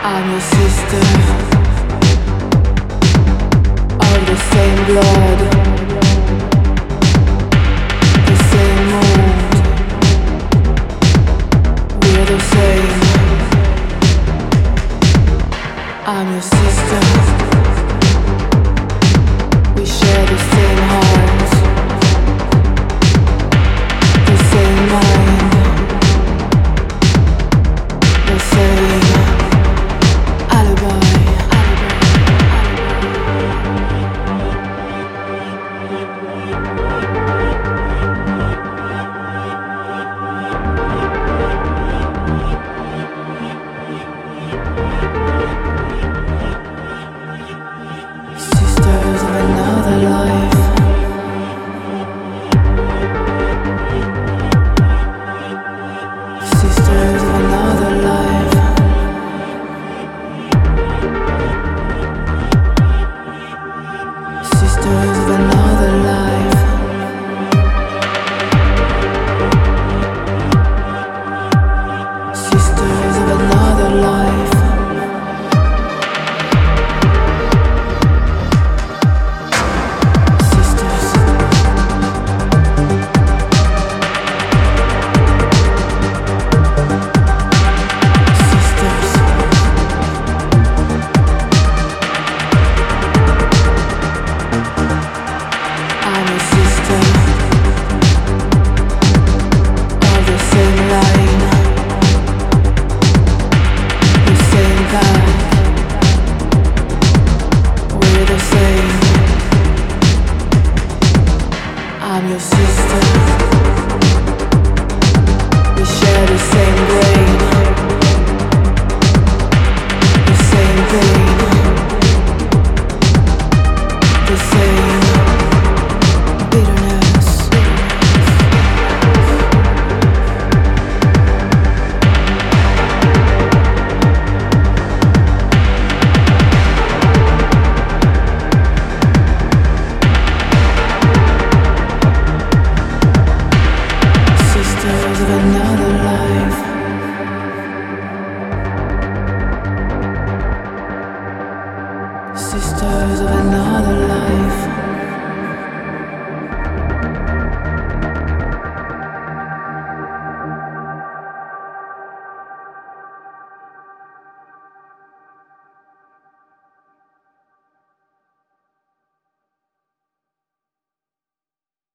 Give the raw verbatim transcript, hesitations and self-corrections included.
I'm your sister, of the same blood, the same mold. We're the same. I'm your sister. We share the same heart, the same mind, the same alibi. Sisters of another life. Sisters of another life. Sisters of another life. Sisters of another life. Sisters. Sisters. I'm a sister of the same line, the same path. We're the same. I'm your sister. We share the same brain, the same pain, the same bitterness. Sisters of another life. Sisters of another life.